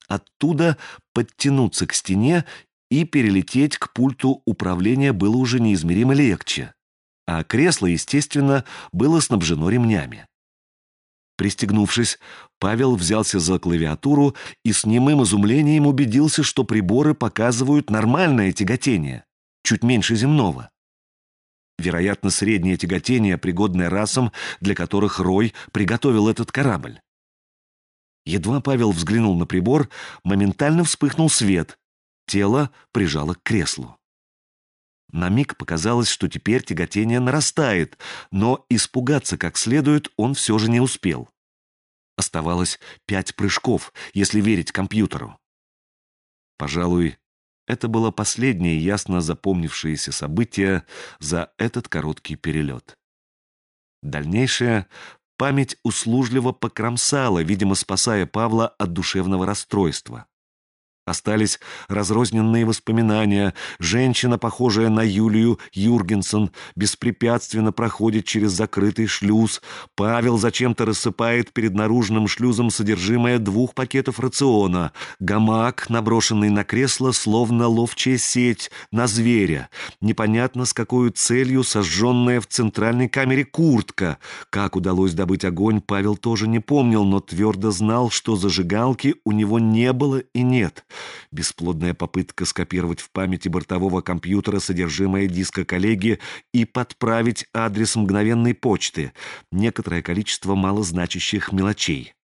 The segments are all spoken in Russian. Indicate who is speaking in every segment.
Speaker 1: Оттуда подтянуться к стене и перелететь к пульту управления было уже неизмеримо легче, а кресло, естественно, было снабжено ремнями. Пристегнувшись, Павел взялся за клавиатуру и с немым изумлением убедился, что приборы показывают нормальное тяготение, чуть меньше земного. Вероятно, среднее тяготение, пригодное расам, для которых Рой приготовил этот корабль. Едва Павел взглянул на прибор, моментально вспыхнул свет. Тело прижало к креслу. На миг показалось, что теперь тяготение нарастает, но испугаться как следует он все же не успел. Оставалось 5 прыжков, если верить компьютеру. Пожалуй, это было последнее ясно запомнившееся событие за этот короткий перелет. Дальнейшее память услужливо покромсала, видимо, спасая Павла от душевного расстройства. Остались разрозненные воспоминания. Женщина, похожая на Юлию Юргенсон, беспрепятственно проходит через закрытый шлюз. Павел зачем-то рассыпает перед наружным шлюзом содержимое 2 пакетов рациона. Гамак, наброшенный на кресло, словно ловчая сеть на зверя. Непонятно, с какой целью сожженная в центральной камере куртка. Как удалось добыть огонь, Павел тоже не помнил, но твердо знал, что зажигалки у него не было и нет. Бесплодная попытка скопировать в памяти бортового компьютера содержимое диска коллеги и подправить адрес мгновенной почты. Некоторое количество малозначащих мелочей.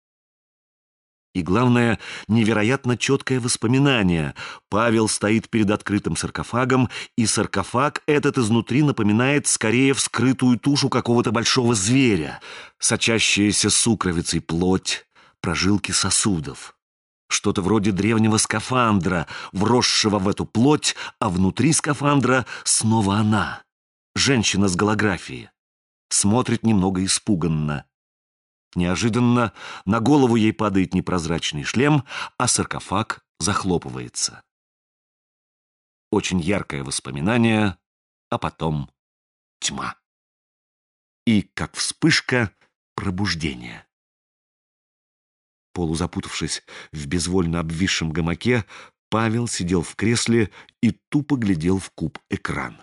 Speaker 1: И главное, невероятно четкое воспоминание. Павел стоит перед открытым саркофагом, и саркофаг этот изнутри напоминает скорее вскрытую тушу какого-то большого зверя. Сочащаяся сукровицей плоть, прожилки сосудов. Что-то вроде древнего скафандра, вросшего в эту плоть, а внутри скафандра снова она, женщина с голографией. Смотрит немного испуганно. Неожиданно на голову ей падает непрозрачный шлем, а саркофаг захлопывается. Очень яркое воспоминание, а потом тьма. И, как вспышка, пробуждение. Полузапутавшись в безвольно обвисшем гамаке, Павел сидел в кресле и тупо глядел в куб экран.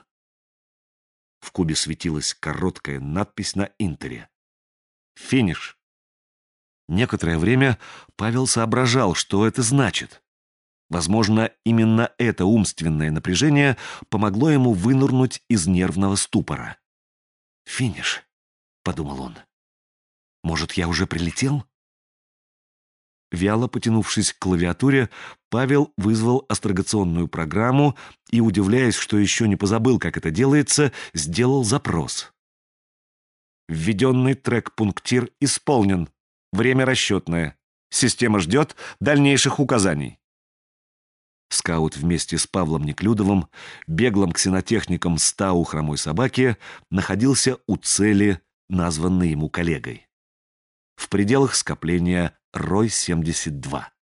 Speaker 1: В кубе светилась короткая надпись на интере. «Финиш». Некоторое время Павел соображал, что это значит. Возможно, именно это умственное напряжение помогло ему вынырнуть из нервного ступора. «Финиш», — подумал он. «Может, я уже прилетел?» Вяло потянувшись к клавиатуре, Павел вызвал астрогационную программу и, удивляясь, что еще не позабыл, как это делается, сделал запрос. Введенный трек-пунктир исполнен. Время расчетное. Система ждет дальнейших указаний. Скаут вместе с Павлом Неклюдовым, беглым ксенотехником Стау хромой собаки, находился у цели, названной ему коллегой. В пределах скопления Рой-72.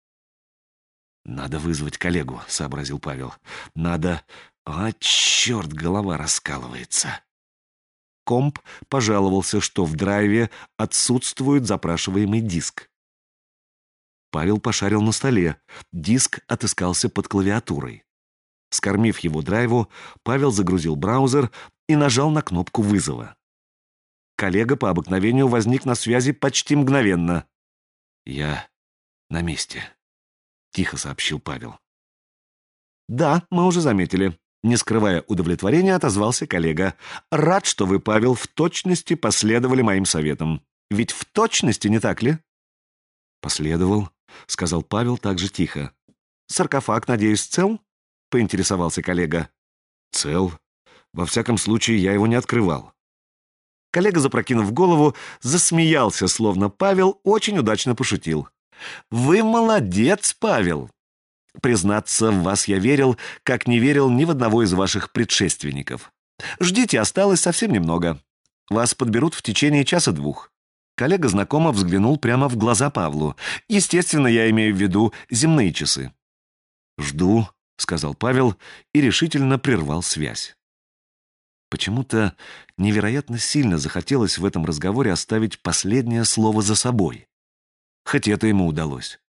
Speaker 1: «Надо вызвать коллегу», — сообразил Павел. «Надо... А, черт, голова раскалывается». Комп пожаловался, что в драйве отсутствует запрашиваемый диск. Павел пошарил на столе. Диск отыскался под клавиатурой. Скормив его драйву, Павел загрузил браузер и нажал на кнопку вызова. Коллега по обыкновению возник на связи почти мгновенно. «Я на месте», — тихо сообщил Павел. «Да, мы уже заметили». Не скрывая удовлетворения, отозвался коллега. «Рад, что вы, Павел, в точности последовали моим советам. Ведь в точности, не так ли?» «Последовал», — сказал Павел также тихо. «Саркофаг, надеюсь, цел?» — поинтересовался коллега. «Цел. Во всяком случае, я его не открывал». Коллега, запрокинув голову, засмеялся, словно Павел очень удачно пошутил. «Вы молодец, Павел! Признаться, в вас я верил, как не верил ни в одного из ваших предшественников. Ждите, осталось совсем немного. Вас подберут в течение часа-двух». Коллега знакомо взглянул прямо в глаза Павлу. «Естественно, я имею в виду земные часы». «Жду», — сказал Павел и решительно прервал связь. Почему-то невероятно сильно захотелось в этом разговоре оставить последнее слово за собой. Хоть это ему удалось.